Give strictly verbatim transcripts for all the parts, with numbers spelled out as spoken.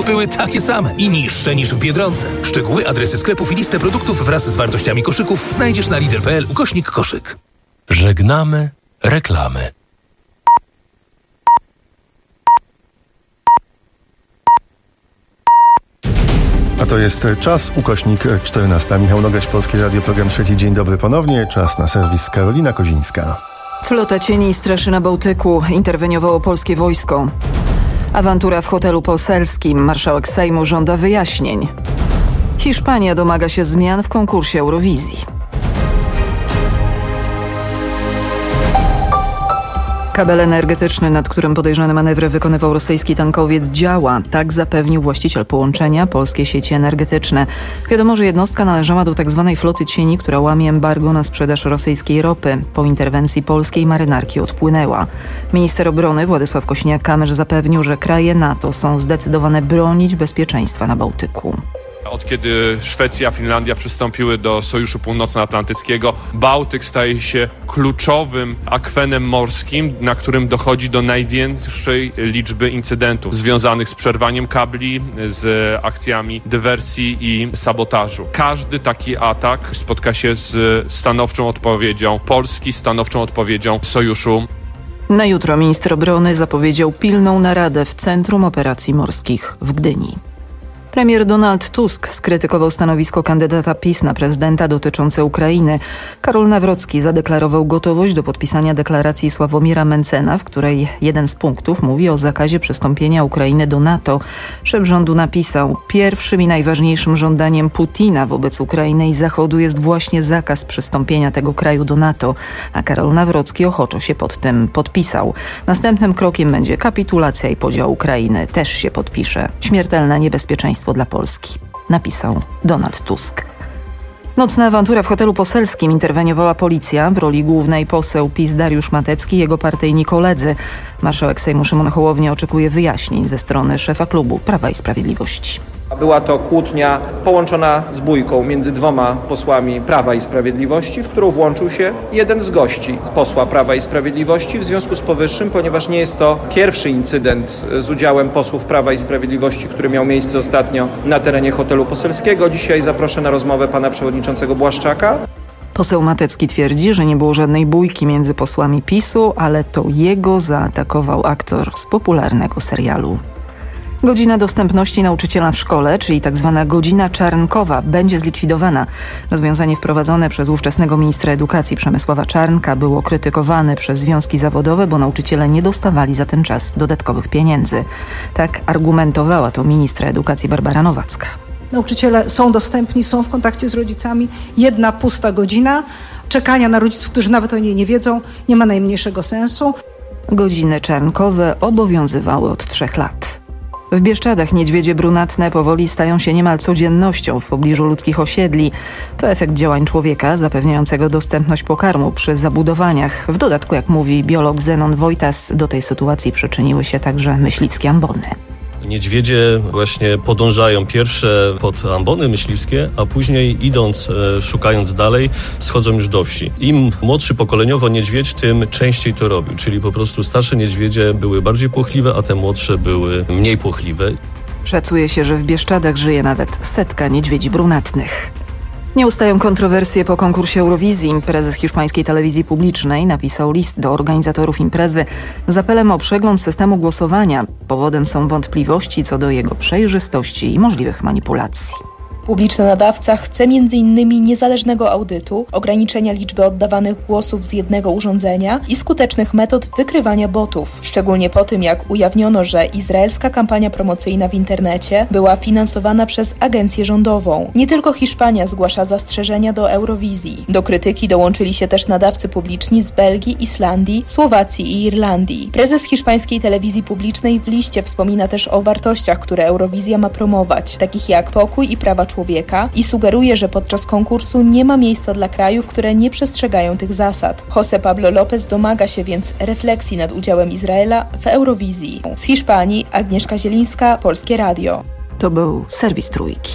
były takie same i niższe niż w Biedronce. Szczegóły, adresy sklepów i listę produktów wraz z wartościami koszyków znajdziesz na lidl kropka p l ukośnik koszyk. Żegnamy reklamy. A to jest czas, ukośnik czternasta. Michał Nogaś, Polskie Radio, program trzeci. Dzień dobry ponownie. Czas na serwis Karolina Kozińska. Flota cieni straszy na Bałtyku. Interweniowało polskie wojsko. Awantura w hotelu poselskim. Marszałek Sejmu żąda wyjaśnień. Hiszpania domaga się zmian w konkursie Eurowizji. Kabel energetyczny, nad którym podejrzany manewry wykonywał rosyjski tankowiec, działa. Tak zapewnił właściciel połączenia Polskie Sieci Energetyczne. Wiadomo, że jednostka należała do tzw. floty cieni, która łamie embargo na sprzedaż rosyjskiej ropy. Po interwencji polskiej marynarki odpłynęła. Minister obrony Władysław Kośniak-Kamysz zapewnił, że kraje NATO są zdecydowane bronić bezpieczeństwa na Bałtyku. Od kiedy Szwecja, Finlandia przystąpiły do Sojuszu Północnoatlantyckiego, Bałtyk staje się kluczowym akwenem morskim, na którym dochodzi do największej liczby incydentów związanych z przerwaniem kabli, z akcjami dywersji i sabotażu. Każdy taki atak spotka się z stanowczą odpowiedzią Polski, stanowczą odpowiedzią Sojuszu. Na jutro minister obrony zapowiedział pilną naradę w Centrum Operacji Morskich w Gdyni. Premier Donald Tusk skrytykował stanowisko kandydata PiS na prezydenta dotyczące Ukrainy. Karol Nawrocki zadeklarował gotowość do podpisania deklaracji Sławomira Mencena, w której jeden z punktów mówi o zakazie przystąpienia Ukrainy do NATO. Szef rządu napisał: pierwszym i najważniejszym żądaniem Putina wobec Ukrainy i Zachodu jest właśnie zakaz przystąpienia tego kraju do NATO, a Karol Nawrocki ochoczo się pod tym podpisał. Następnym krokiem będzie kapitulacja i podział Ukrainy. Też się podpisze. Śmiertelne niebezpieczeństwo dla Polski, napisał Donald Tusk. Nocna awantura w hotelu poselskim. Interweniowała policja. W roli głównej poseł PiS Dariusz Matecki i jego partyjni koledzy. Marszałek Sejmu Szymon Hołownia oczekuje wyjaśnień ze strony szefa klubu Prawa i Sprawiedliwości. Była to kłótnia połączona z bójką między dwoma posłami Prawa i Sprawiedliwości, w którą włączył się jeden z gości posła Prawa i Sprawiedliwości. W związku z powyższym, ponieważ nie jest to pierwszy incydent z udziałem posłów Prawa i Sprawiedliwości, który miał miejsce ostatnio na terenie hotelu poselskiego, dzisiaj zaproszę na rozmowę pana przewodniczącego Błaszczaka. Poseł Matecki twierdzi, że nie było żadnej bójki między posłami PiSu, ale to jego zaatakował aktor z popularnego serialu. Godzina dostępności nauczyciela w szkole, czyli tzw. godzina czarnkowa, będzie zlikwidowana. Rozwiązanie wprowadzone przez ówczesnego ministra edukacji Przemysława Czarnka było krytykowane przez związki zawodowe, bo nauczyciele nie dostawali za ten czas dodatkowych pieniędzy. Tak argumentowała to ministra edukacji Barbara Nowacka. Nauczyciele są dostępni, są w kontakcie z rodzicami. Jedna pusta godzina czekania na rodziców, którzy nawet o niej nie wiedzą, nie ma najmniejszego sensu. Godziny czarnkowe obowiązywały od trzech lat. W Bieszczadach niedźwiedzie brunatne powoli stają się niemal codziennością w pobliżu ludzkich osiedli. To efekt działań człowieka zapewniającego dostępność pokarmu przy zabudowaniach. W dodatku, jak mówi biolog Zenon Wojtas, do tej sytuacji przyczyniły się także myśliwskie ambony. Niedźwiedzie właśnie podążają pierwsze pod ambony myśliwskie, a później idąc, e, szukając dalej, schodzą już do wsi. Im młodszy pokoleniowo niedźwiedź, tym częściej to robił, czyli po prostu starsze niedźwiedzie były bardziej płochliwe, a te młodsze były mniej płochliwe. Szacuje się, że w Bieszczadach żyje nawet setka niedźwiedzi brunatnych. Nie ustają kontrowersje po konkursie Eurowizji. Prezes hiszpańskiej telewizji publicznej napisał list do organizatorów imprezy z apelem o przegląd systemu głosowania. Powodem są wątpliwości co do jego przejrzystości i możliwych manipulacji. Publiczny nadawca chce między innymi niezależnego audytu, ograniczenia liczby oddawanych głosów z jednego urządzenia i skutecznych metod wykrywania botów. Szczególnie po tym, jak ujawniono, że izraelska kampania promocyjna w internecie była finansowana przez agencję rządową. Nie tylko Hiszpania zgłasza zastrzeżenia do Eurowizji. Do krytyki dołączyli się też nadawcy publiczni z Belgii, Islandii, Słowacji i Irlandii. Prezes hiszpańskiej telewizji publicznej w liście wspomina też o wartościach, które Eurowizja ma promować, takich jak pokój i prawa człowieka. człowieka i sugeruje, że podczas konkursu nie ma miejsca dla krajów, które nie przestrzegają tych zasad. José Pablo López domaga się więc refleksji nad udziałem Izraela w Eurowizji. Z Hiszpanii Agnieszka Zielińska, Polskie Radio. To był serwis Trójki.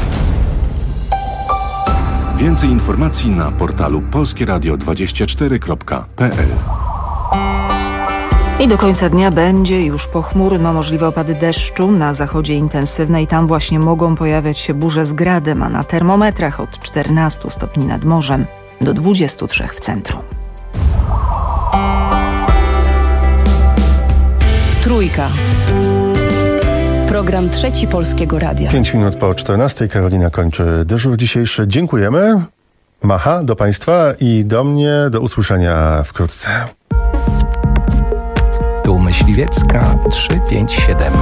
Więcej informacji na portalu polskieradio dwadzieścia cztery kropka p l. I do końca dnia będzie już pochmurno, możliwe opady deszczu, na zachodzie intensywne i tam właśnie mogą pojawiać się burze z gradem, a na termometrach od czternastu stopni nad morzem do dwudziestu trzech w centrum. Trójka. Program Trzeci Polskiego Radia. Pięć minut po czternastej. Karolina kończy dyżur dzisiejszy. Dziękujemy. Macha do Państwa i do mnie. Do usłyszenia wkrótce. Tu Myśliwiecka trzysta pięćdziesiąt siedem.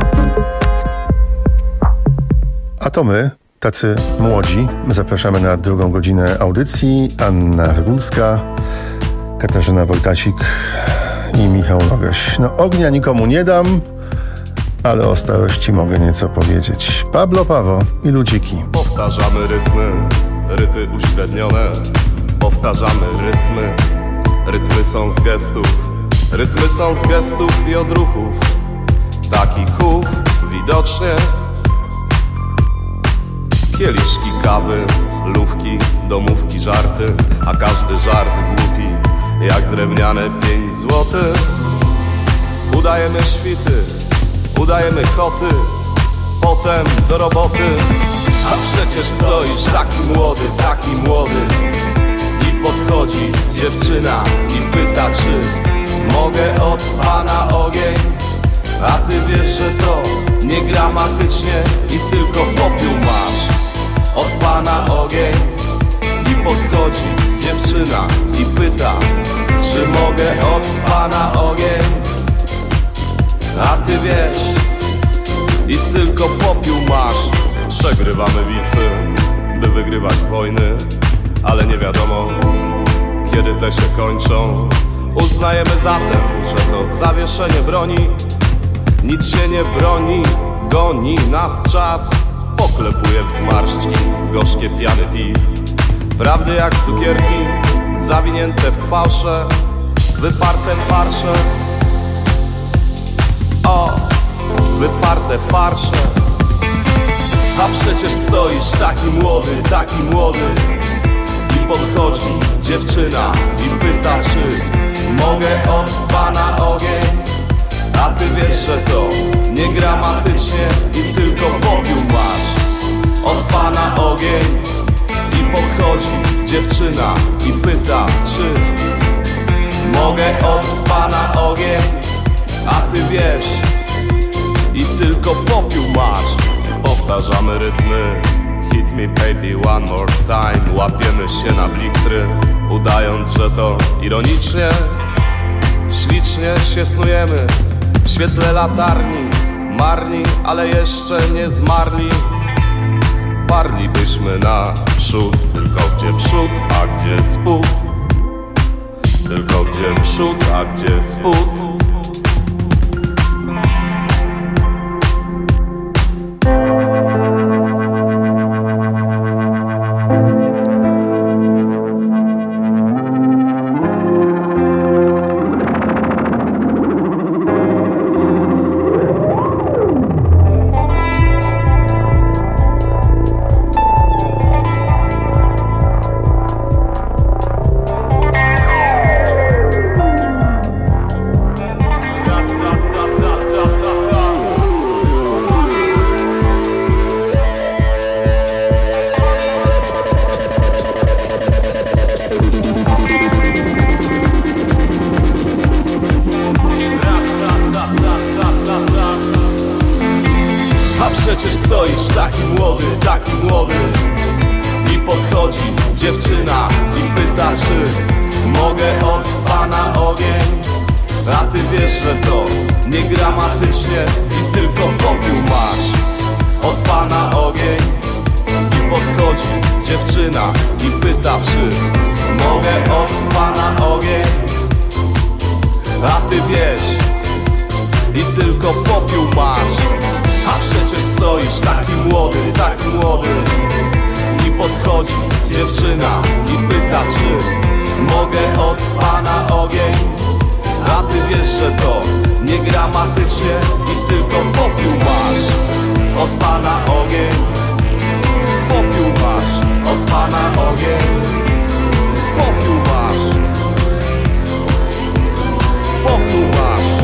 A to my, tacy młodzi, zapraszamy na drugą godzinę audycji. Anna Wygólska, Katarzyna Wojtasik i Michał Nogaś. No, ognia nikomu nie dam, ale o starości mogę nieco powiedzieć. Pablo Pawo i Ludziki. Powtarzamy rytmy, ryty uśrednione. Powtarzamy rytmy, rytmy są z gestów. Rytmy są z gestów i odruchów. Taki chów widocznie. Kieliszki kawy, lówki, domówki, żarty. A każdy żart głupi, jak drewniane pięć złotych. Udajemy świty, udajemy koty, potem do roboty. A przecież stoisz taki młody, taki młody. I podchodzi dziewczyna i pyta, czy mogę od pana ogień. A ty wiesz, że to nie gramatycznie i tylko popiół masz. Od pana ogień. I podchodzi dziewczyna i pyta, czy mogę od pana ogień. A ty wiesz, i tylko popiół masz. Przegrywamy bitwy, by wygrywać wojny, ale nie wiadomo, kiedy te się kończą. Uznajemy zatem, że to zawieszenie broni. Nic się nie broni, goni nas czas. Poklepuje w zmarszczki gorzkie piany piw. Prawdy jak cukierki, zawinięte w fałsze, wyparte farsze. O, wyparte farsze. A przecież stoisz taki młody, taki młody. I podchodzi dziewczyna i pyta, czy mogę od pana ogień. A ty wiesz, że to nie gramatycznie i tylko popiół masz. Od pana ogień. I podchodzi dziewczyna i pyta, czy mogę od pana ogień. A ty wiesz, i tylko popiół masz. Powtarzamy rytmy, hit me baby one more time. Łapiemy się na blichtry, udając, że to ironicznie. Ślicznie się snujemy w świetle latarni. Marni, ale jeszcze nie zmarli. Parlibyśmy naprzód, tylko gdzie przód, a gdzie spód. Tylko gdzie przód, a gdzie spód. Popiół masz.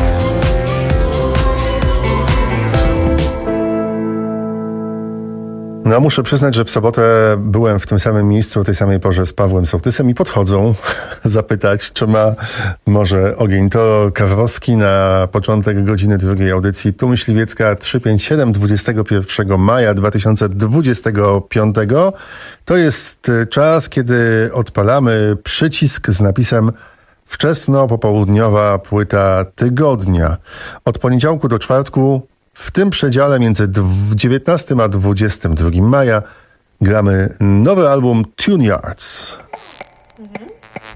No muszę przyznać, że w sobotę byłem w tym samym miejscu o tej samej porze z Pawłem Sołtysem i podchodzą zapytać, czy ma może ogień. To Kawrowski na początek godziny drugiej audycji. Tu Myśliwiecka trzysta pięćdziesiąt siedem, dwudziestego pierwszego maja dwa tysiące dwudziestego piątego. To jest czas, kiedy odpalamy przycisk z napisem wczesno-popołudniowa płyta tygodnia. Od poniedziałku do czwartku w tym przedziale między dziewiętnastego a dwudziestego drugiego maja gramy nowy album Tune Yards. Mhm.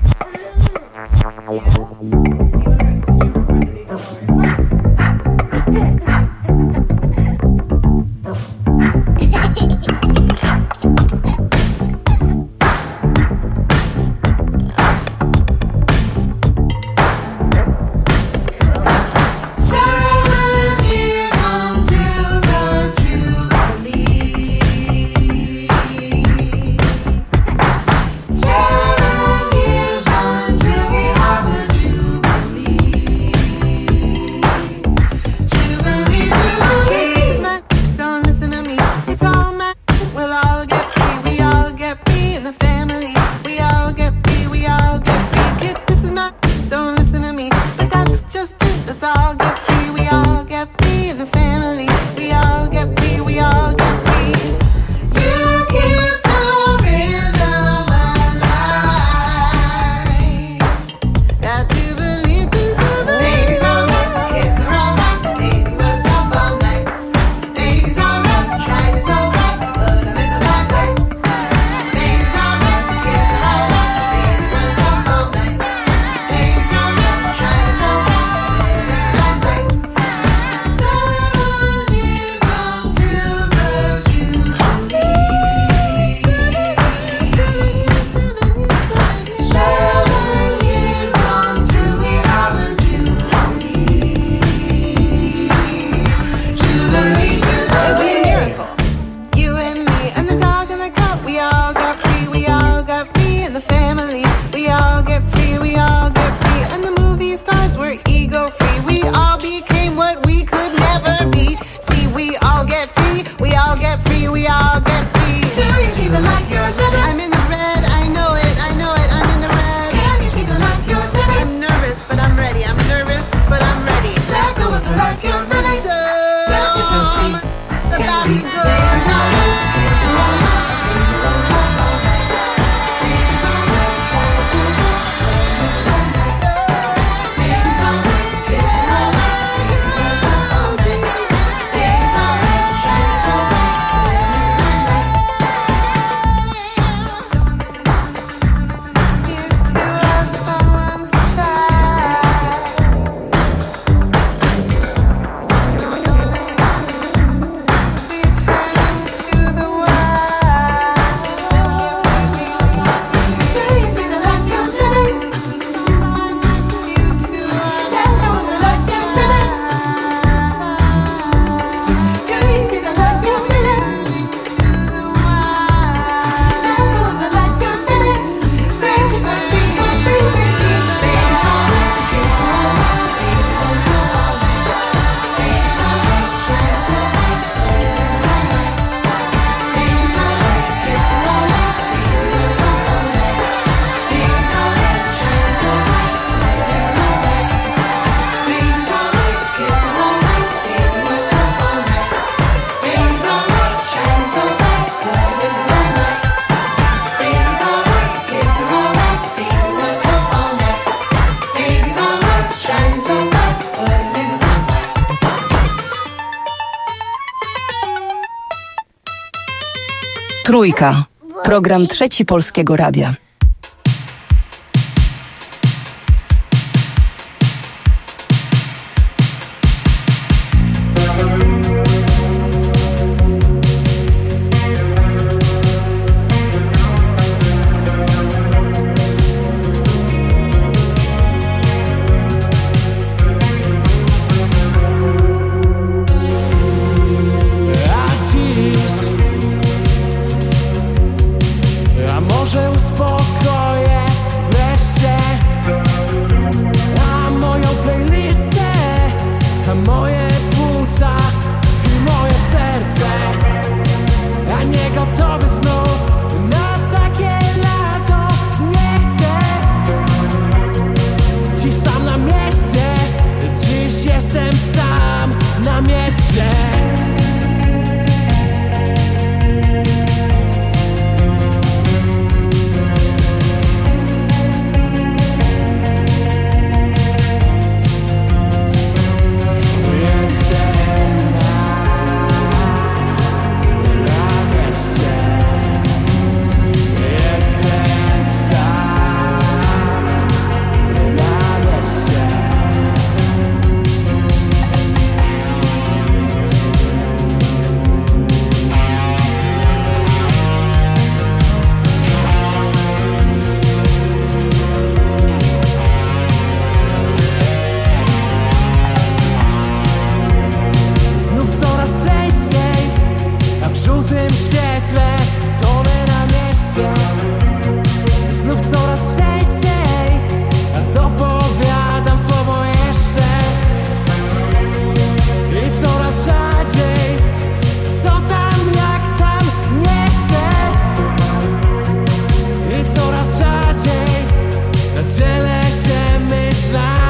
Trójka. Program Trzeci Polskiego Radia. Może uspokoić żółtym świetle tonę na mieście. Znów coraz częściej, a dopowiadam słowo jeszcze. I coraz rzadziej, co tam, jak tam, nie chcę. I coraz rzadziej dzielę się myślami.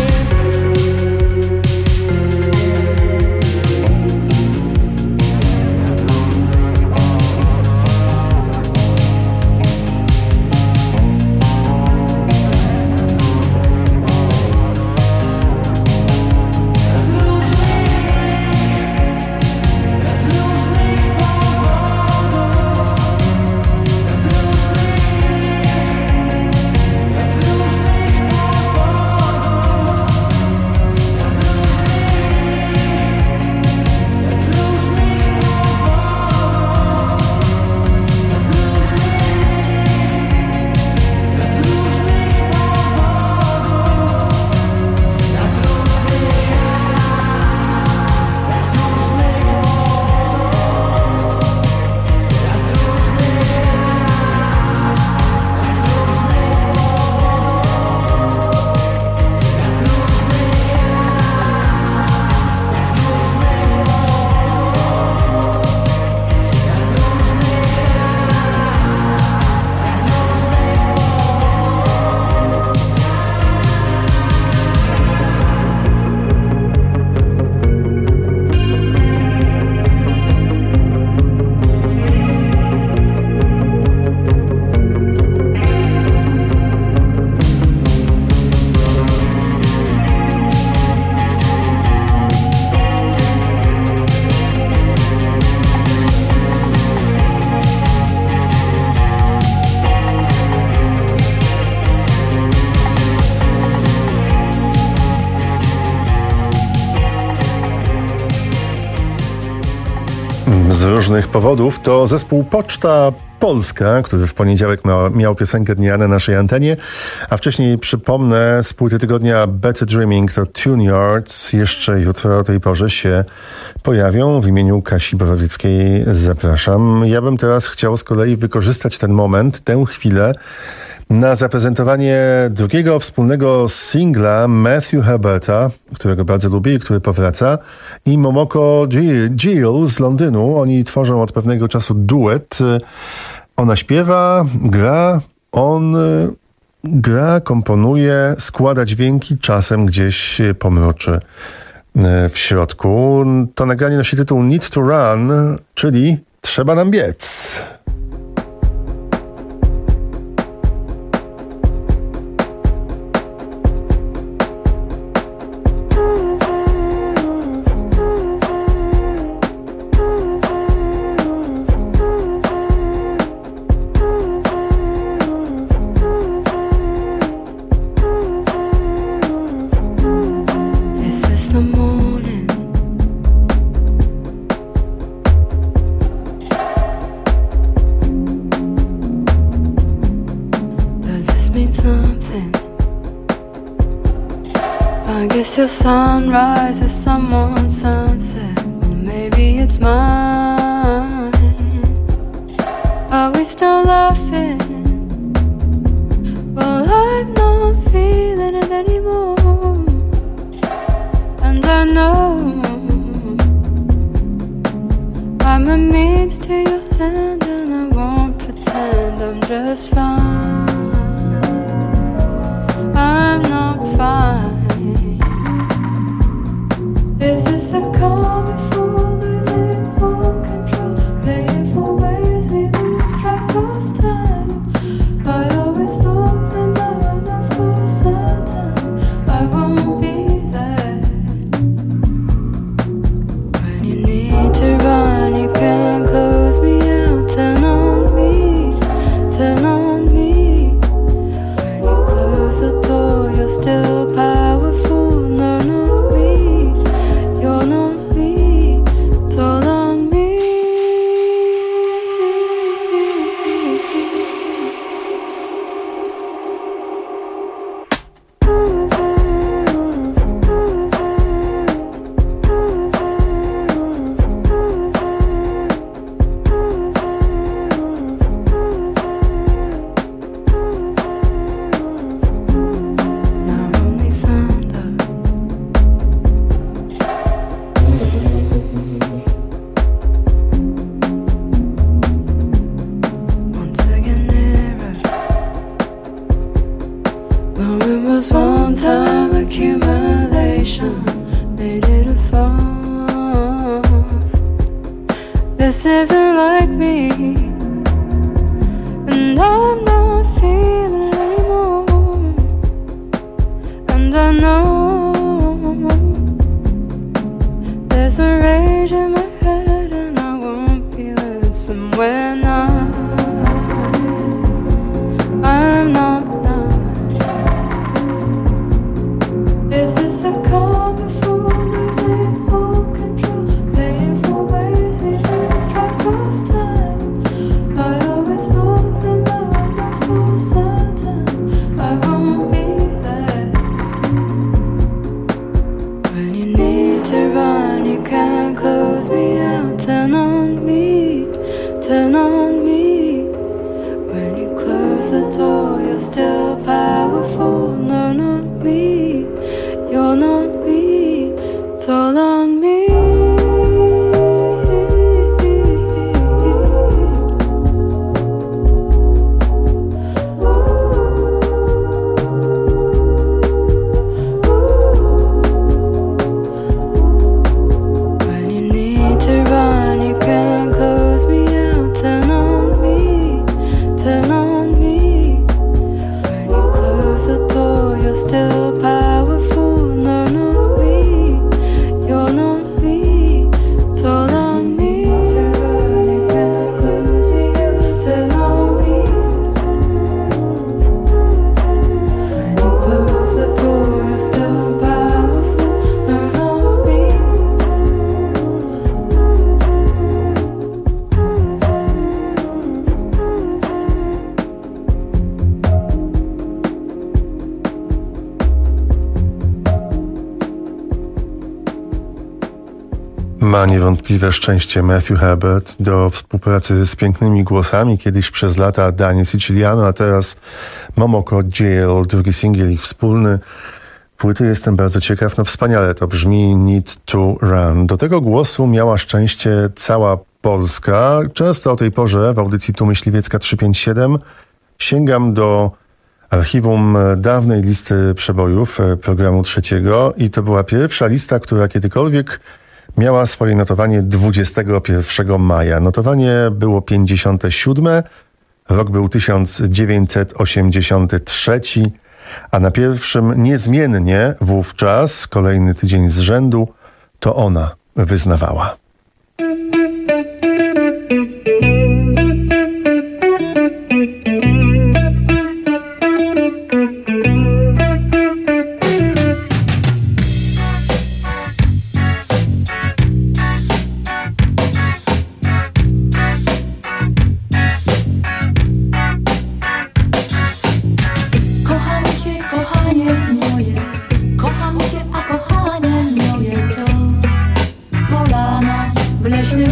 Z różnych powodów to zespół Poczta Polska, który w poniedziałek ma, miał piosenkę dnia na naszej antenie, a wcześniej przypomnę z płyty tygodnia Better Dreaming to Tune Yards. Jeszcze jutro o tej porze się pojawią. W imieniu Kasi Borowieckiej zapraszam. Ja bym teraz chciał z kolei wykorzystać ten moment, tę chwilę na zaprezentowanie drugiego wspólnego singla Matthew Herberta, którego bardzo lubię i który powraca, i Momoko Gill z Londynu. Oni tworzą od pewnego czasu duet. Ona śpiewa, gra, on gra, komponuje, składa dźwięki, czasem gdzieś pomroczy w środku. To nagranie nosi tytuł Need to Run, czyli Trzeba nam biec. Your sunrise is someone's sunset. Well, maybe it's mine. Are we still laughing? Well, I'm not feeling it anymore. And I know I'm a means to your hand, and I won't pretend I'm just fine. I'm not fine. Is this the calm before losing all control? Playing for ways we lose track of time. I always thought that now I know for certain I won't be there. When you need to run, you can close me out. Turn on me, turn on me. When you close the door, you're still powerful. This isn't like me, and I'm not feeling anymore. And I know there's a rage in my head, and I won't be living somewhere nice. I'm not nice. Is this the calm before losing all control? Paying for ways we lose track of time. I always thought that now I'm not for certain I won't be there. When you need to run, you can't close me out. Turn on me, turn on me. When you close the door, you're still powerful. No, not me, you're not me. It's all on me. When you need to run, you can't close me out. Turn on me, turn on me. When you close the door, you're still powerful. No, not me, you're not me. It's all on me. Turn on, you can't close me out. Turn on me. When you close the door, you're still powerful. No, not me. Ma niewątpliwe szczęście Matthew Herbert do współpracy z pięknymi głosami. Kiedyś przez lata Daniel Siciliano, a teraz Momoko Jail, drugi singiel ich wspólny. Płyty jestem bardzo ciekaw. No wspaniale to brzmi, Need to Run. Do tego głosu miała szczęście cała Polska. Często o tej porze w audycji Tu Myśliwiecka trzysta pięćdziesiąt siedem sięgam do archiwum dawnej listy przebojów programu trzeciego i to była pierwsza lista, która kiedykolwiek miała swoje notowanie dwudziestego pierwszego maja. Notowanie było pięćdziesiąte siódme, rok był tysiąc dziewięćset osiemdziesiąty trzeci, a na pierwszym niezmiennie wówczas, kolejny tydzień z rzędu, to ona wyznawała. Kocham cię, kochanie moje, kocham cię, a kochanie moje to polana w leśnym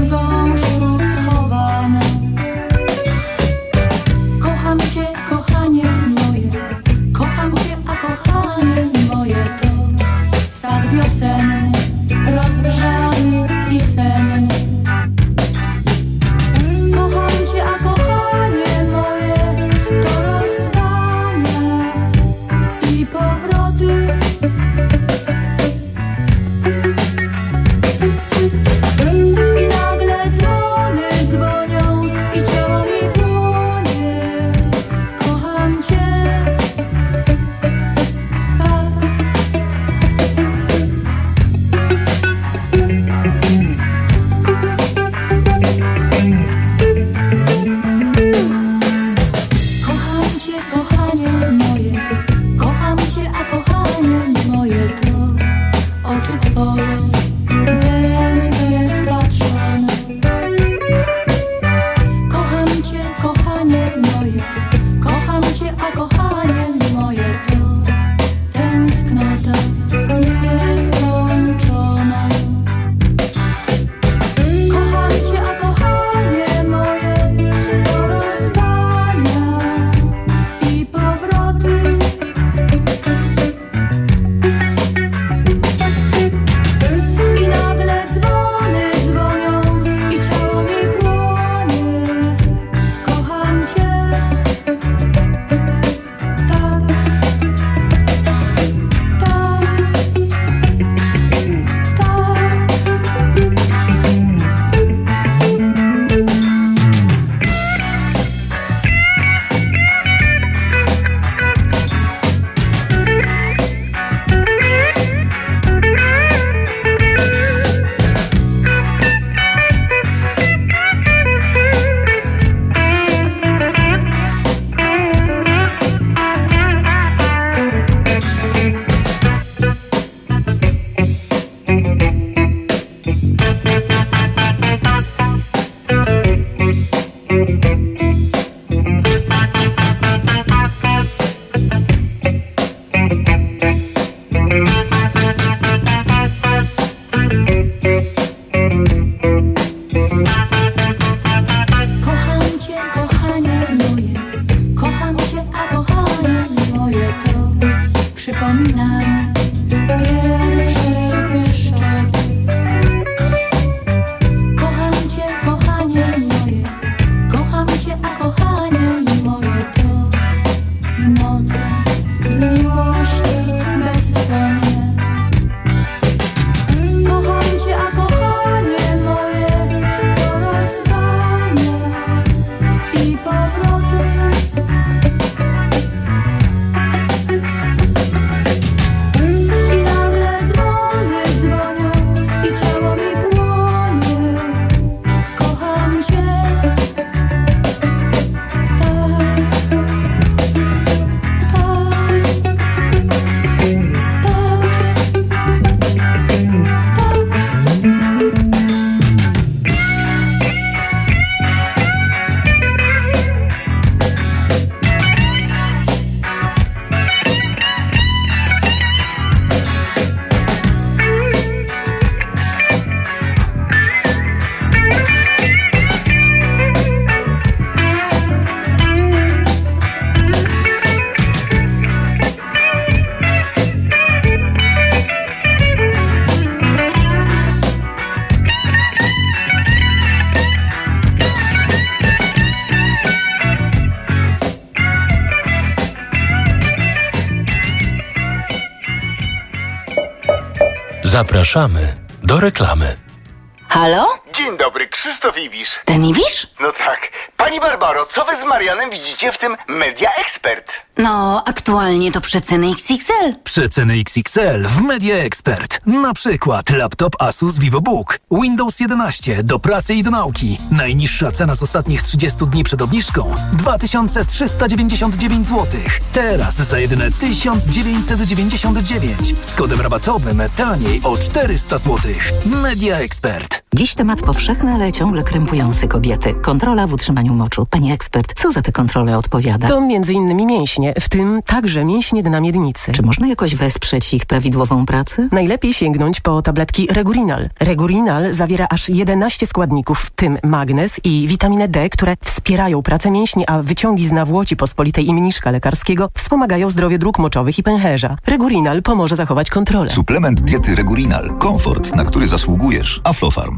Zapraszamy do reklamy. Halo? Dzień dobry, Krzysztof Ibisz. Ten Ibisz? No tak. Pani Barbaro, co wy z Marianem widzicie w tym Media Expert? No, aktualnie to przeceny X X L. Przeceny X X L w Media Expert. Na przykład laptop Asus VivoBook, Windows jedenaście do pracy i do nauki. Najniższa cena z ostatnich trzydziestu dni przed obniżką dwa tysiące trzysta dziewięćdziesiąt dziewięć złotych. Teraz za jedyne tysiąc dziewięćset dziewięćdziesiąt dziewięć. Z kodem rabatowym taniej o czterysta złotych. Media Expert. Dziś temat powszechny, ale ciągle krępujący kobiety. Kontrola w utrzymaniu moczu. Pani ekspert, co za te kontrole odpowiada? To między innymi mięśnie, w tym także mięśnie dna miednicy. Czy można jakoś wesprzeć ich prawidłową pracę? Najlepiej sięgnąć po tabletki Regurinal. Regurinal zawiera aż jedenaście składników, w tym magnez i witaminę D, które wspierają pracę mięśni, a wyciągi z nawłoci pospolitej i mniszka lekarskiego wspomagają zdrowie dróg moczowych i pęcherza. Regurinal pomoże zachować kontrolę. Suplement diety Regurinal. Komfort, na który zasługujesz. Aflofarm.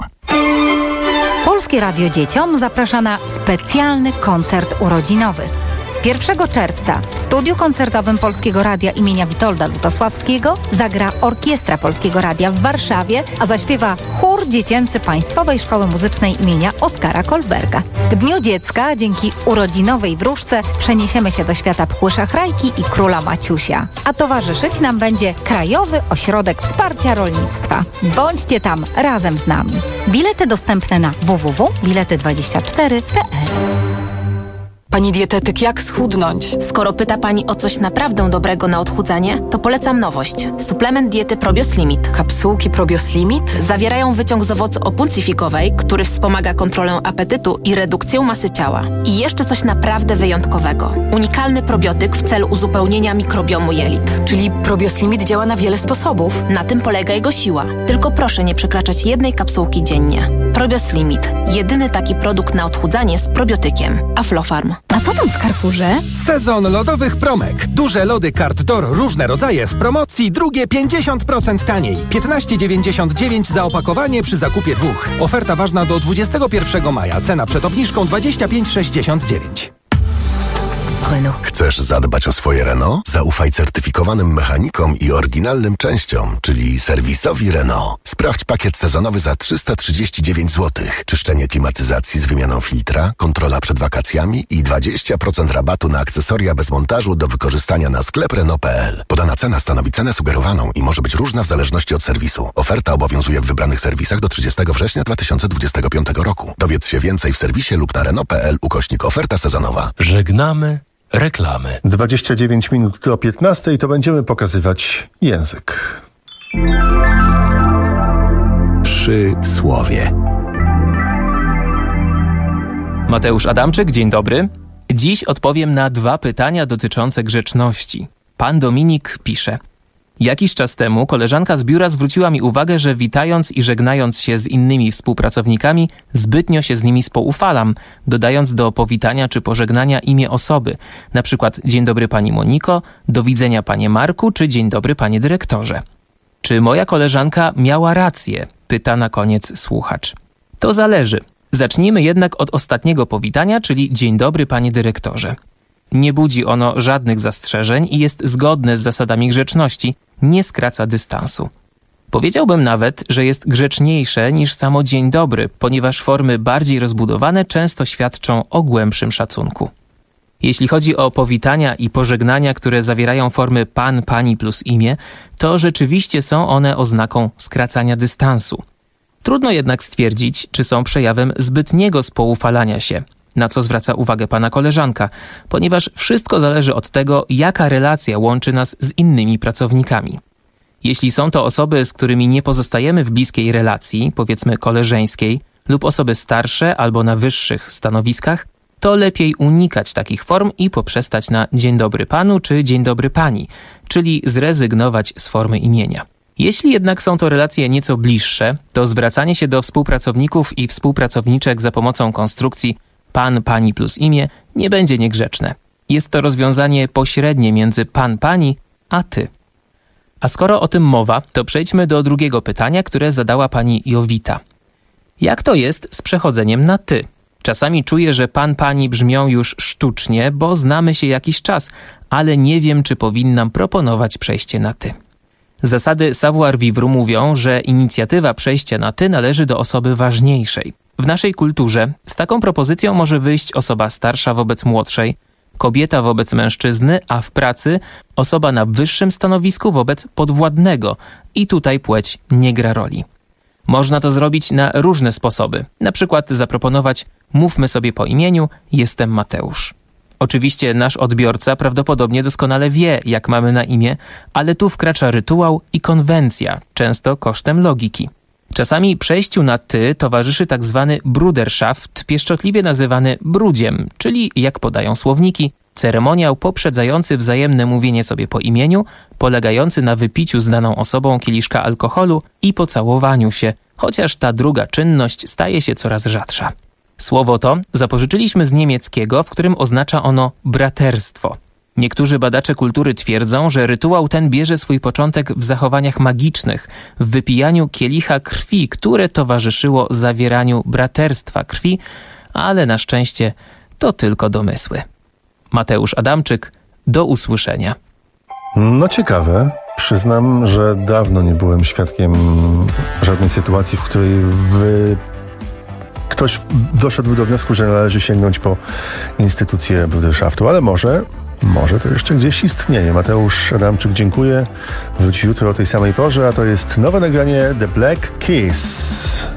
Polskie Radio Dzieciom zaprasza na specjalny koncert urodzinowy. pierwszego czerwca w studiu koncertowym Polskiego Radia imienia Witolda Lutosławskiego zagra Orkiestra Polskiego Radia w Warszawie, a zaśpiewa chór dziecięcy Państwowej Szkoły Muzycznej imienia Oskara Kolberga. W Dniu Dziecka dzięki urodzinowej wróżce przeniesiemy się do świata Pchły Szachrajki i Króla Maciusia. A towarzyszyć nam będzie Krajowy Ośrodek Wsparcia Rolnictwa. Bądźcie tam razem z nami. Bilety dostępne na w w w kropka bilety dwadzieścia cztery kropka p l. Pani dietetyk, jak schudnąć? Skoro pyta Pani o coś naprawdę dobrego na odchudzanie, to polecam nowość. Suplement diety Probios Limit. Kapsułki Probios Limit? Zawierają wyciąg z owocu opuncifikowej, który wspomaga kontrolę apetytu i redukcję masy ciała. I jeszcze coś naprawdę wyjątkowego. Unikalny probiotyk w celu uzupełnienia mikrobiomu jelit. Czyli Probios Limit działa na wiele sposobów. Na tym polega jego siła. Tylko proszę nie przekraczać jednej kapsułki dziennie. Probios Limit. Jedyny taki produkt na odchudzanie z probiotykiem. Aflofarm. A co tam w Carrefourze? Sezon lodowych promek. Duże lody Carte d'Or, różne rodzaje w promocji, drugie pięćdziesiąt procent taniej. piętnaście dziewięćdziesiąt dziewięć za opakowanie przy zakupie dwóch. Oferta ważna do dwudziestego pierwszego maja. Cena przed obniżką dwadzieścia pięć sześćdziesiąt dziewięć. Renault. Chcesz zadbać o swoje Renault? Zaufaj certyfikowanym mechanikom i oryginalnym częściom, czyli serwisowi Renault. Sprawdź pakiet sezonowy za trzysta trzydzieści dziewięć złotych. Czyszczenie klimatyzacji z wymianą filtra, kontrola przed wakacjami i dwadzieścia procent rabatu na akcesoria bez montażu do wykorzystania na sklep Renault kropka p l. Podana cena stanowi cenę sugerowaną i może być różna w zależności od serwisu. Oferta obowiązuje w wybranych serwisach do trzydziestego września dwa tysiące dwudziestego piątego roku. Dowiedz się więcej w serwisie lub na renault kropka p l ukośnik oferta sezonowa. Żegnamy reklamy. dwadzieścia dziewięć minut do piętnastej to będziemy pokazywać język. Przysłowie. Mateusz Adamczyk, dzień dobry. Dziś odpowiem na dwa pytania dotyczące grzeczności. Pan Dominik pisze. Jakiś czas temu koleżanka z biura zwróciła mi uwagę, że witając i żegnając się z innymi współpracownikami, zbytnio się z nimi spoufalam, dodając do powitania czy pożegnania imię osoby, na przykład dzień dobry pani Moniko, do widzenia panie Marku, czy dzień dobry panie dyrektorze. Czy moja koleżanka miała rację? Pyta na koniec słuchacz. To zależy. Zacznijmy jednak od ostatniego powitania, czyli dzień dobry panie dyrektorze. Nie budzi ono żadnych zastrzeżeń i jest zgodne z zasadami grzeczności, nie skraca dystansu. Powiedziałbym nawet, że jest grzeczniejsze niż samo dzień dobry, ponieważ formy bardziej rozbudowane często świadczą o głębszym szacunku. Jeśli chodzi o powitania i pożegnania, które zawierają formy pan, pani plus imię, to rzeczywiście są one oznaką skracania dystansu. Trudno jednak stwierdzić, czy są przejawem zbytniego spoufalania się, na co zwraca uwagę pana koleżanka, ponieważ wszystko zależy od tego, jaka relacja łączy nas z innymi pracownikami. Jeśli są to osoby, z którymi nie pozostajemy w bliskiej relacji, powiedzmy koleżeńskiej, lub osoby starsze albo na wyższych stanowiskach, to lepiej unikać takich form i poprzestać na dzień dobry panu czy dzień dobry pani, czyli zrezygnować z formy imienia. Jeśli jednak są to relacje nieco bliższe, to zwracanie się do współpracowników i współpracowniczek za pomocą konstrukcji pan, pani plus imię nie będzie niegrzeczne. Jest to rozwiązanie pośrednie między pan, pani, a ty. A skoro o tym mowa, to przejdźmy do drugiego pytania, które zadała pani Jowita. Jak to jest z przechodzeniem na ty? Czasami czuję, że pan, pani brzmią już sztucznie, bo znamy się jakiś czas, ale nie wiem, czy powinnam proponować przejście na ty. Zasady savoir-vivre mówią, że inicjatywa przejścia na ty należy do osoby ważniejszej. W naszej kulturze z taką propozycją może wyjść osoba starsza wobec młodszej, kobieta wobec mężczyzny, a w pracy osoba na wyższym stanowisku wobec podwładnego i tutaj płeć nie gra roli. Można to zrobić na różne sposoby, na przykład zaproponować mówmy sobie po imieniu, jestem Mateusz. Oczywiście nasz odbiorca prawdopodobnie doskonale wie, jak mamy na imię, ale tu wkracza rytuał i konwencja, często kosztem logiki. Czasami przejściu na ty towarzyszy tak zwany Bruderschaft, pieszczotliwie nazywany brudziem, czyli, jak podają słowniki, ceremoniał poprzedzający wzajemne mówienie sobie po imieniu, polegający na wypiciu z daną osobą kieliszka alkoholu i pocałowaniu się, chociaż ta druga czynność staje się coraz rzadsza. Słowo to zapożyczyliśmy z niemieckiego, w którym oznacza ono braterstwo. Niektórzy badacze kultury twierdzą, że rytuał ten bierze swój początek w zachowaniach magicznych, w wypijaniu kielicha krwi, które towarzyszyło zawieraniu braterstwa krwi, ale na szczęście to tylko domysły. Mateusz Adamczyk, do usłyszenia. No ciekawe. Przyznam, że dawno nie byłem świadkiem żadnej sytuacji, w której wy... ktoś doszedł do wniosku, że należy sięgnąć po instytucję Bruderschaftu, ale może, może to jeszcze gdzieś istnieje. Mateusz Adamczyk, dziękuję. Wróci jutro o tej samej porze, a to jest nowe nagranie The Black Kiss.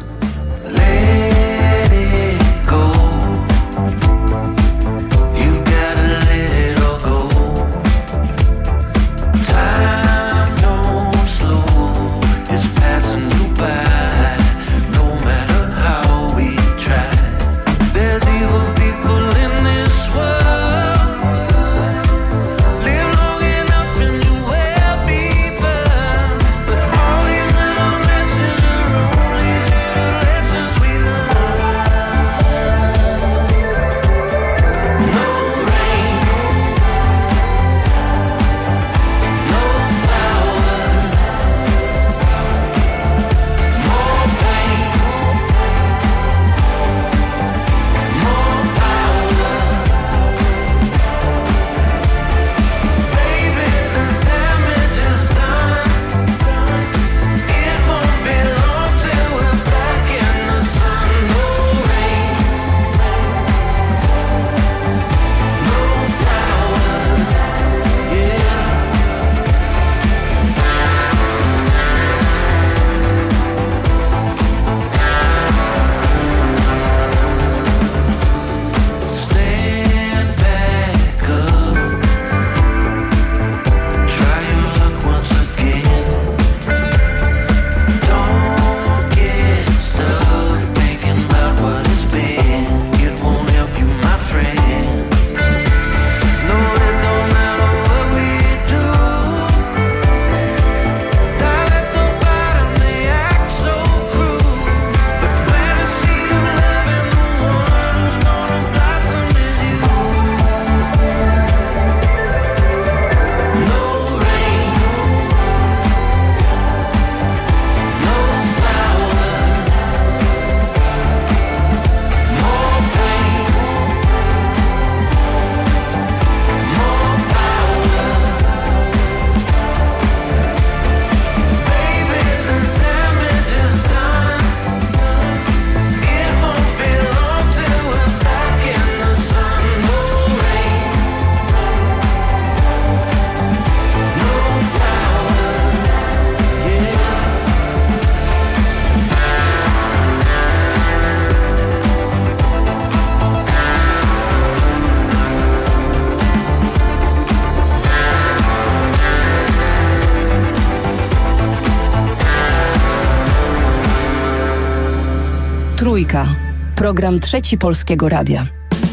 Trójka. Program Trzeci Polskiego Radia.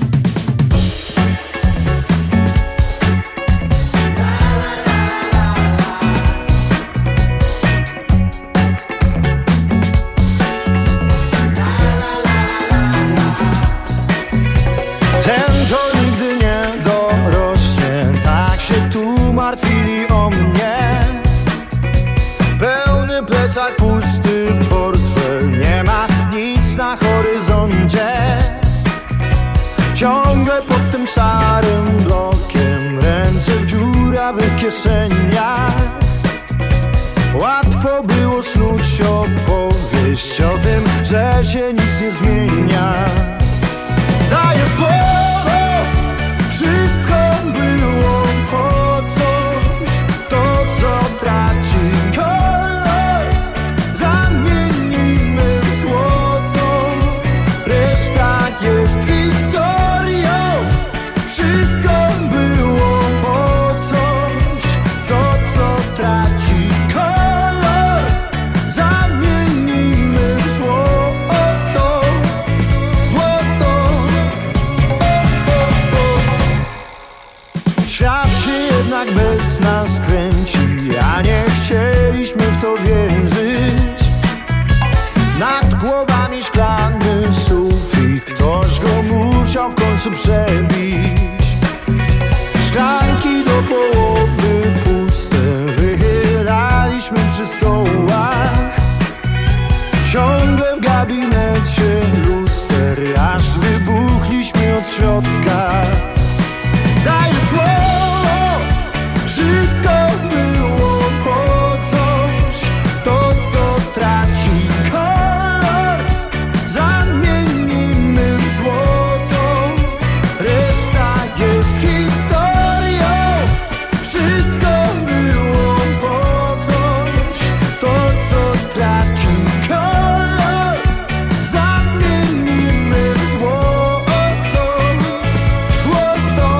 Ten to nigdy nie dorośnie, tak się tu martwili o mnie. Pełny plecak, pusty portfel, nie ma nic na horyzoncie. Ciągle pod tym szarym blokiem, ręce w dziurawych kieszeniach. Łatwo było snuć opowieść o tym, że się nic nie zmienia. Daję słowo, wszystko było po coś. To co traci kolor, zamienimy w złoto. Reszta jest historią. Wszystko było po coś. To co traci kolor, zamienimy w złoto. Złoto. Świat się jednak bez nas kręci, a nie chcieliśmy w to wierzyć. Nad głowami szklany sufit, ktoś go musiał w końcu przebić. Szklanki do połowy puste wychylaliśmy przy stołach. Ciągle w gabinecie luster, aż wybuchliśmy od środka. Daj słowo, wszystko było po coś. To co traci kolor, zamienimy w złoto. Reszta jest historią. Wszystko było po coś. To co traci kolor, zamienimy w złoto. Złoto.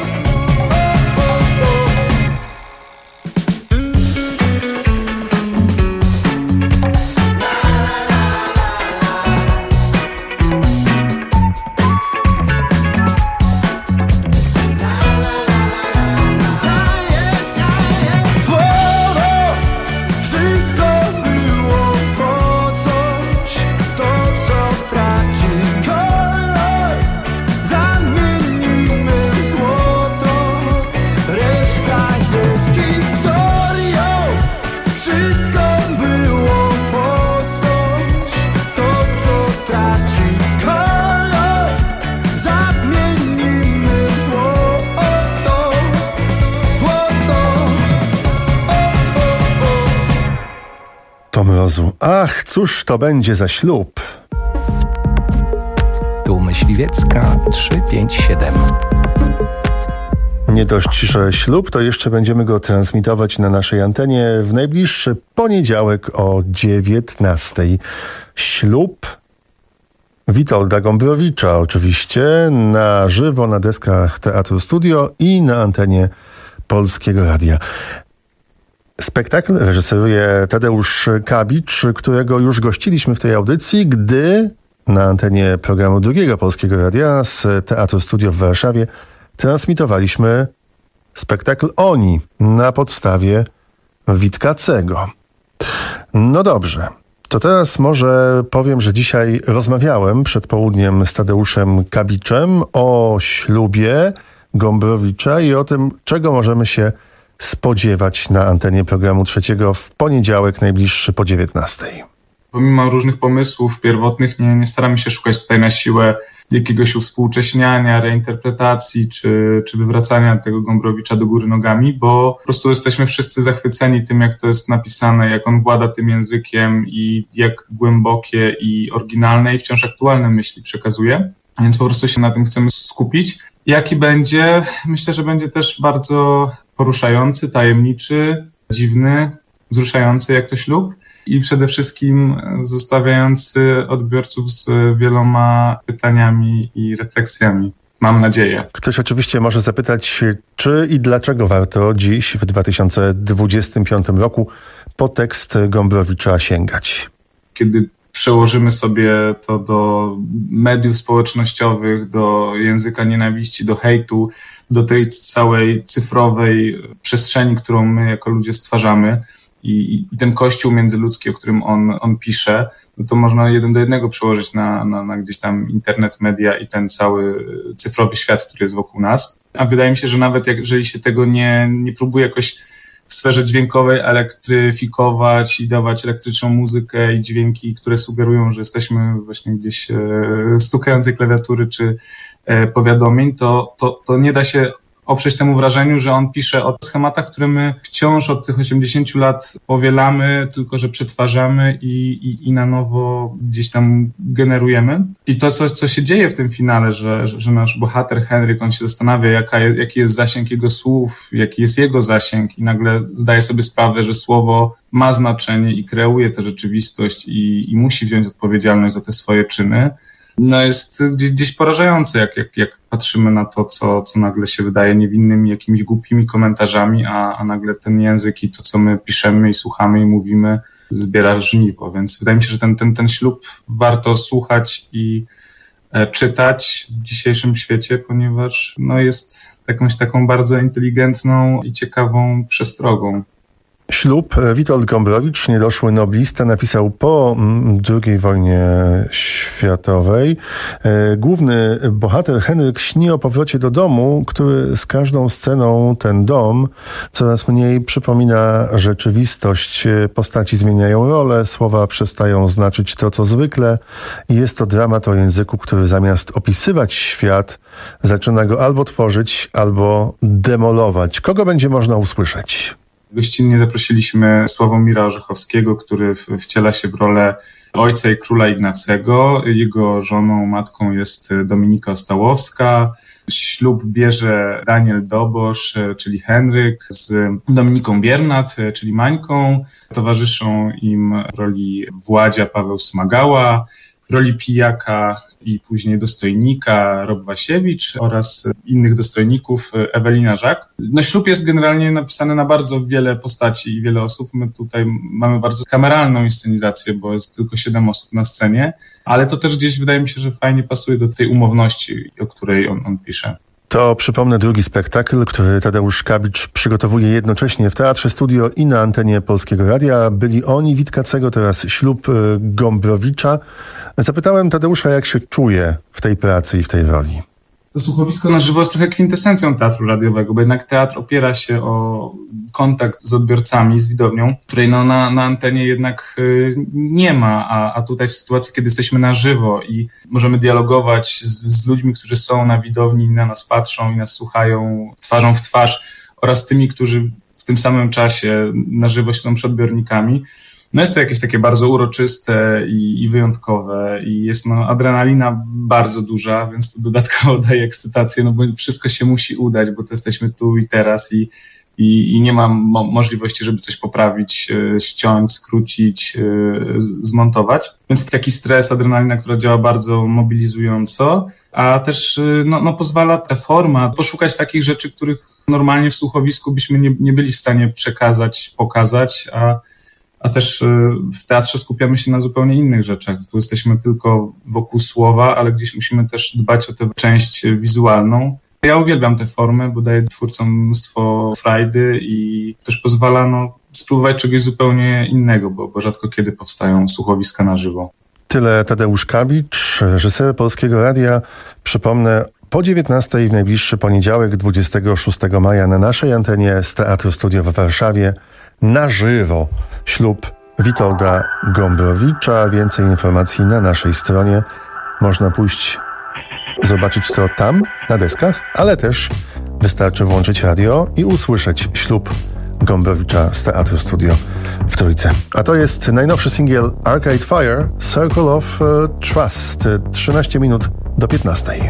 Słowo, wszystko było po coś. To co traci kolor, zamienimy w złoto. Reszta jest historią. Wszystko było po coś. To co traci kolor, zamienimy w złoto. Złoto. To mrozu. Ach, cóż to będzie za ślub? Tu Myśliwiecka trzysta pięćdziesiąt siedem. Nie dość, że ślub, to jeszcze będziemy go transmitować na naszej antenie w najbliższy poniedziałek o dziewiętnastej. Ślub Witolda Gombrowicza oczywiście na żywo na deskach Teatru Studio i na antenie Polskiego Radia. Spektakl reżyseruje Tadeusz Kabicz, którego już gościliśmy w tej audycji, gdy na antenie programu Drugiego Polskiego Radia z Teatru Studio w Warszawie transmitowaliśmy spektakl Oni na podstawie Witkacego. No dobrze, to teraz może powiem, że dzisiaj rozmawiałem przed południem z Tadeuszem Kabiczem o ślubie Gombrowicza i o tym, czego możemy się spodziewać na antenie programu Trzeciego w poniedziałek najbliższy po dziewiętnastej. Pomimo różnych pomysłów pierwotnych nie, nie staramy się szukać tutaj na siłę jakiegoś uwspółcześniania, reinterpretacji czy, czy wywracania tego Gombrowicza do góry nogami, bo po prostu jesteśmy wszyscy zachwyceni tym, jak to jest napisane, jak on włada tym językiem i jak głębokie i oryginalne i wciąż aktualne myśli przekazuje. Więc po prostu się na tym chcemy skupić. Jaki będzie? Myślę, że będzie też bardzo poruszający, tajemniczy, dziwny, wzruszający jak to ślub i przede wszystkim zostawiający odbiorców z wieloma pytaniami i refleksjami. Mam nadzieję. Ktoś oczywiście może zapytać, czy i dlaczego warto dziś w dwa tysiące dwudziestym piątym roku po tekst Gombrowicza sięgać. Kiedy przełożymy sobie to do mediów społecznościowych, do języka nienawiści, do hejtu, do tej całej cyfrowej przestrzeni, którą my jako ludzie stwarzamy i, i ten kościół międzyludzki, o którym on, on pisze, no to można jeden do jednego przełożyć na, na, na gdzieś tam internet, media i ten cały cyfrowy świat, który jest wokół nas. A wydaje mi się, że nawet jak, jeżeli się tego nie, nie próbuje jakoś w sferze dźwiękowej elektryfikować i dawać elektryczną muzykę i dźwięki, które sugerują, że jesteśmy właśnie gdzieś e, stukającej klawiatury czy e, powiadomień, to, to, to nie da się oprzeć temu wrażeniu, że on pisze o schematach, które my wciąż od tych osiemdziesięciu lat powielamy, tylko że przetwarzamy i, i, i na nowo gdzieś tam generujemy. I to, co, co się dzieje w tym finale, że, że, że nasz bohater Henryk, on się zastanawia, jaka je, jaki jest zasięg jego słów, jaki jest jego zasięg i nagle zdaje sobie sprawę, że słowo ma znaczenie i kreuje tę rzeczywistość i, i musi wziąć odpowiedzialność za te swoje czyny. No jest gdzieś porażające, jak, jak, jak patrzymy na to, co, co nagle się wydaje niewinnymi, jakimiś głupimi komentarzami, a, a nagle ten język i to, co my piszemy i słuchamy i mówimy, zbiera żniwo. Więc wydaje mi się, że ten, ten, ten ślub warto słuchać i e, czytać w dzisiejszym świecie, ponieważ no, jest jakąś taką bardzo inteligentną i ciekawą przestrogą. Ślub Witold Gombrowicz, niedoszły noblista, napisał po drugiej wojnie światowej. Główny bohater Henryk śni o powrocie do domu, który z każdą sceną, ten dom, coraz mniej przypomina rzeczywistość. Postaci zmieniają rolę, słowa przestają znaczyć to, co zwykle i jest to dramat o języku, który zamiast opisywać świat, zaczyna go albo tworzyć, albo demolować. Kogo będzie można usłyszeć? Gościnnie zaprosiliśmy Sławomira Orzechowskiego, który wciela się w rolę ojca i króla Ignacego. Jego żoną, matką jest Dominika Ostałowska. Ślub bierze Daniel Dobosz, czyli Henryk, z Dominiką Biernat, czyli Mańką. Towarzyszą im w roli Władzia Paweł Smagała, w roli pijaka i później dostojnika Rob Wasiewicz oraz innych dostojników Ewelina Żak. No ślub jest generalnie napisany na bardzo wiele postaci i wiele osób. My tutaj mamy bardzo kameralną inscenizację, bo jest tylko siedem osób na scenie, ale to też gdzieś wydaje mi się, że fajnie pasuje do tej umowności, o której on, on pisze. To, przypomnę, drugi spektakl, który Tadeusz Kabicz przygotowuje jednocześnie w Teatrze Studio i na antenie Polskiego Radia. Byli oni, Witkacego, teraz ślub Gombrowicza. Zapytałem Tadeusza, jak się czuje w tej pracy i w tej roli. To słuchowisko na żywo jest trochę kwintesencją teatru radiowego, bo jednak teatr opiera się o kontakt z odbiorcami, z widownią, której no na, na antenie jednak y, nie ma, a, a tutaj w sytuacji, kiedy jesteśmy na żywo i możemy dialogować z, z ludźmi, którzy są na widowni, na nas patrzą i nas słuchają twarzą w twarz, oraz tymi, którzy w tym samym czasie na żywo są przed odbiornikami. No jest to jakieś takie bardzo uroczyste i, i wyjątkowe i jest no adrenalina bardzo duża, więc to dodatkowo daje ekscytację, no bo wszystko się musi udać, bo to jesteśmy tu i teraz i, i, i nie ma mo- możliwości, żeby coś poprawić, e, ściąć, skrócić, e, z- zmontować. Więc taki stres, adrenalina, która działa bardzo mobilizująco, a też e, no, no pozwala ta forma poszukać takich rzeczy, których normalnie w słuchowisku byśmy nie, nie byli w stanie przekazać, pokazać, a A też w teatrze skupiamy się na zupełnie innych rzeczach. Tu jesteśmy tylko wokół słowa, ale gdzieś musimy też dbać o tę część wizualną. Ja uwielbiam tę formę, bo daje twórcom mnóstwo frajdy i też pozwala no, spróbować czegoś zupełnie innego, bo, bo rzadko kiedy powstają słuchowiska na żywo. Tyle Tadeusz Kabicz, reżyser Polskiego Radia. Przypomnę, po dziewiętnastej w najbliższy poniedziałek, dwudziestego szóstego maja na naszej antenie z Teatru Studio w Warszawie na żywo ślub Witolda Gombrowicza. Więcej informacji na naszej stronie. Można pójść zobaczyć to tam, na deskach, ale też wystarczy włączyć radio i usłyszeć ślub Gombrowicza z Teatru Studio w Trójce. A to jest najnowszy singiel Arcade Fire, Circle of Trust. trzynaście minut do piętnastej.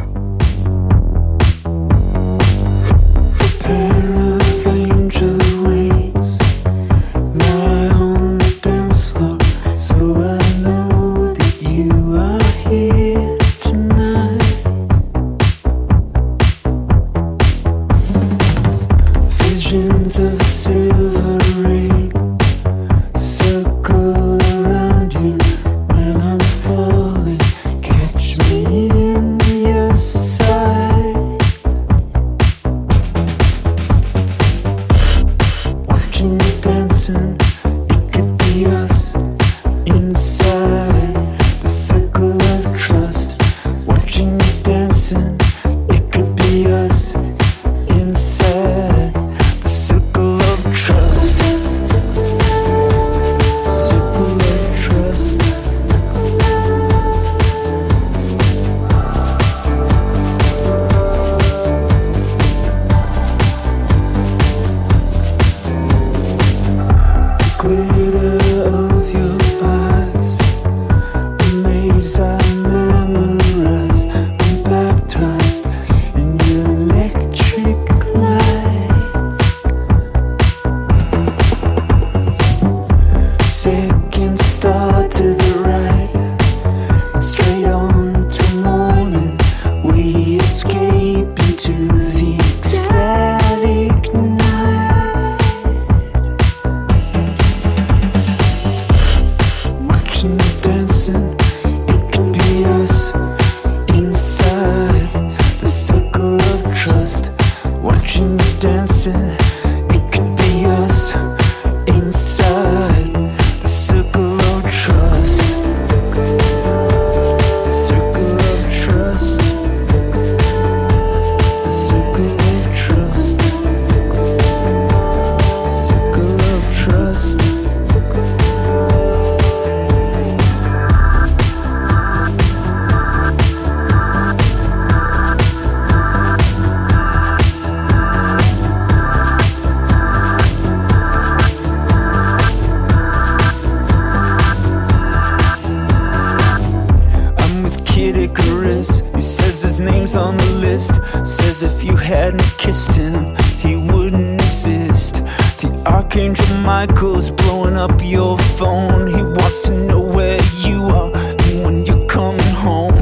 name's on the list. Says if you hadn't kissed him, he wouldn't exist. The Archangel Michael's blowing up your phone. He wants to know where you are and when you're coming home.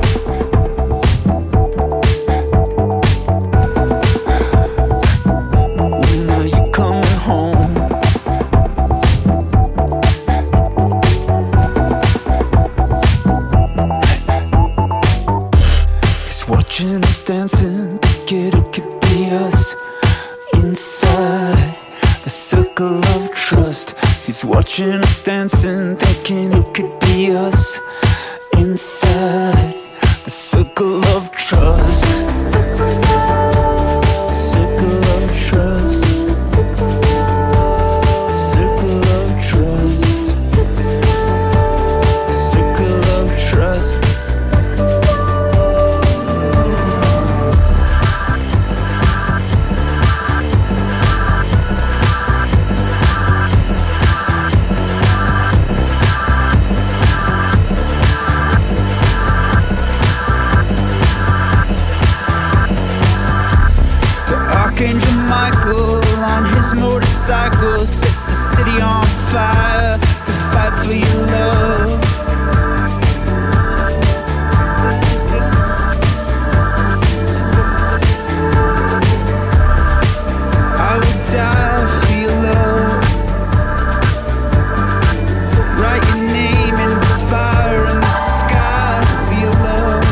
When are you coming home? He's watching us dancing, thinking it could be us inside the circle of trust. He's watching us dancing, thinking it could be us inside the circle of trust. Circle of trust. Circle of trust. Circle of trust. Archangel Michael on his motorcycle sets the city on fire to fight for your love. I would die for your love. Write your name in the fire in the sky for your love.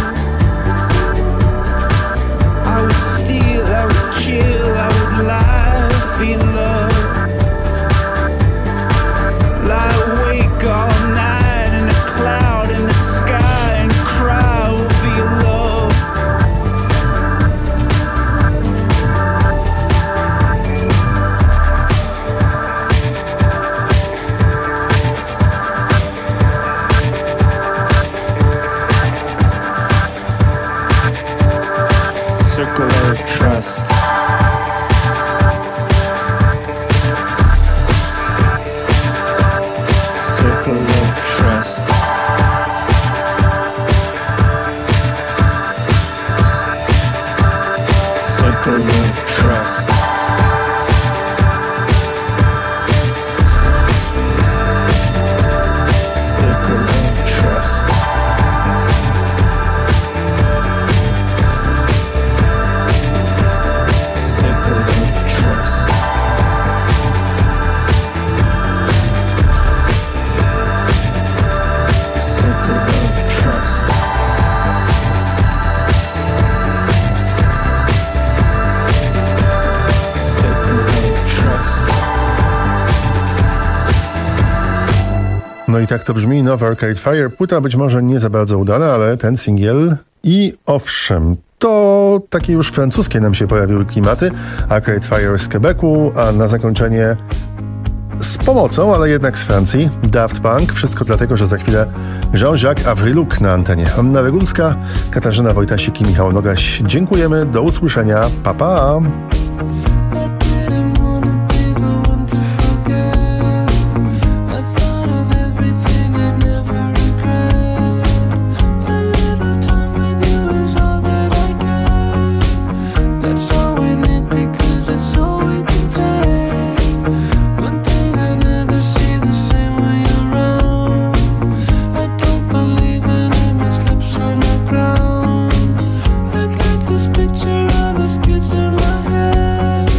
I would steal, I would kill, I would lie for your love. Lie awake all night in a cloud in the sky and cry over your love. Circle of trust. Circle of trust. Circle of trust. Circle of trust. Circle of trust. Circle of trust. Circle of trust. No i tak to brzmi, nowa Arcade Fire. Płyta być może nie za bardzo udana, ale ten singiel i owszem, to takie już francuskie nam się pojawiły klimaty. Arcade Fire z Quebecu, a na zakończenie z pomocą, ale jednak z Francji, Daft Punk. Wszystko dlatego, że za chwilę Jean-Jacques Avrilluk na antenie. Anna Regulska, Katarzyna Wojtasik i Michał Nogaś. Dziękujemy, do usłyszenia, pa pa! Picture of us kids in my head.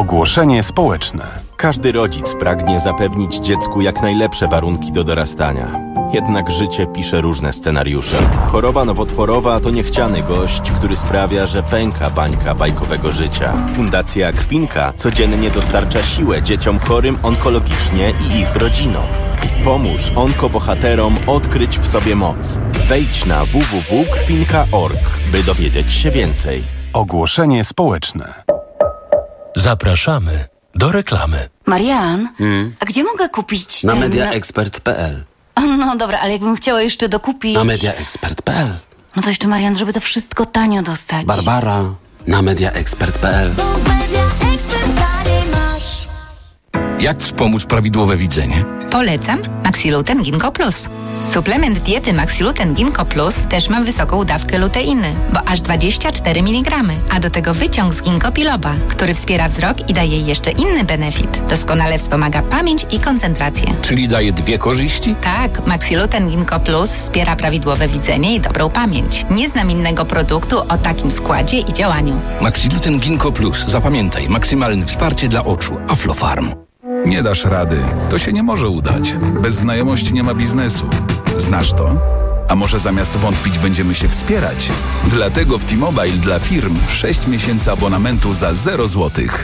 Ogłoszenie społeczne. Każdy rodzic pragnie zapewnić dziecku jak najlepsze warunki do dorastania. Jednak życie pisze różne scenariusze. Choroba nowotworowa to niechciany gość, który sprawia, że pęka bańka bajkowego życia. Fundacja Krwinka codziennie dostarcza siłę dzieciom chorym onkologicznie i ich rodzinom. Pomóż onkobohaterom odkryć w sobie moc. Wejdź na w w w kropka krwinka kropka org, by dowiedzieć się więcej. Ogłoszenie społeczne. Zapraszamy do reklamy. Marian, Hmm? a gdzie mogę kupić Na ten... mediaexpert kropka p l. No dobra, ale jakbym chciała jeszcze dokupić... Na mediaexpert kropka p l. No to jeszcze, Marian, żeby to wszystko tanio dostać. Barbara, na mediaexpert kropka p l. Jak wspomóc prawidłowe widzenie? Polecam Maxiluten Ginkgo Plus. Suplement diety Maxiluten Ginkgo Plus też ma wysoką dawkę luteiny, bo aż dwadzieścia cztery miligramy, a do tego wyciąg z ginkgo biloba, który wspiera wzrok i daje jeszcze inny benefit. Doskonale wspomaga pamięć i koncentrację. Czyli daje dwie korzyści? Tak, Maxiluten Ginkgo Plus wspiera prawidłowe widzenie i dobrą pamięć. Nie znam innego produktu o takim składzie i działaniu. Maxiluten Ginkgo Plus. Zapamiętaj, maksymalne wsparcie dla oczu. Aflofarm. Nie dasz rady. To się nie może udać. Bez znajomości nie ma biznesu. Znasz to? A może zamiast wątpić będziemy się wspierać? Dlatego w T-Mobile dla firm sześć miesięcy abonamentu za zero złotych.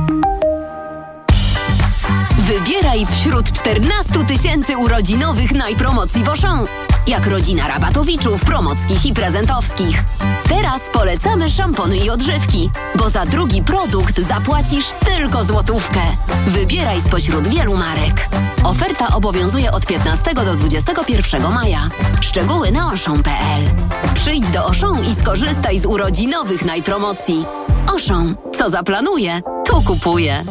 Wybieraj wśród czternastu tysięcy urodzinowych najpromocji w Auchan. Jak rodzina rabatowiczów, promockich i prezentowskich. Teraz polecamy szampony i odżywki, bo za drugi produkt zapłacisz tylko złotówkę. Wybieraj spośród wielu marek. Oferta obowiązuje od piętnastego do dwudziestego pierwszego maja. Szczegóły na auchan kropka p l. Przyjdź do Auchan i skorzystaj z urodzinowych najpromocji. Auchan, co zaplanuje, to kupuje.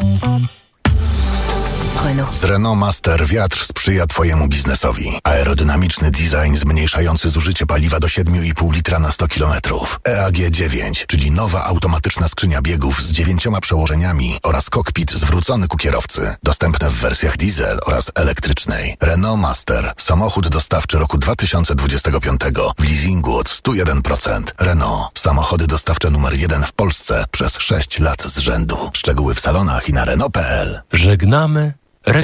Z Renault Master wiatr sprzyja Twojemu biznesowi. Aerodynamiczny design zmniejszający zużycie paliwa do siedem i pół litra na sto kilometrów. E A G dziewięć, czyli nowa automatyczna skrzynia biegów z dziewięcioma przełożeniami oraz kokpit zwrócony ku kierowcy. Dostępne w wersjach diesel oraz elektrycznej. Renault Master. Samochód dostawczy roku dwa tysiące dwudziestego piątego w leasingu od sto jeden procent. Renault. Samochody dostawcze numer jeden w Polsce przez sześć lat z rzędu. Szczegóły w salonach i na Renault kropka p l. Żegnamy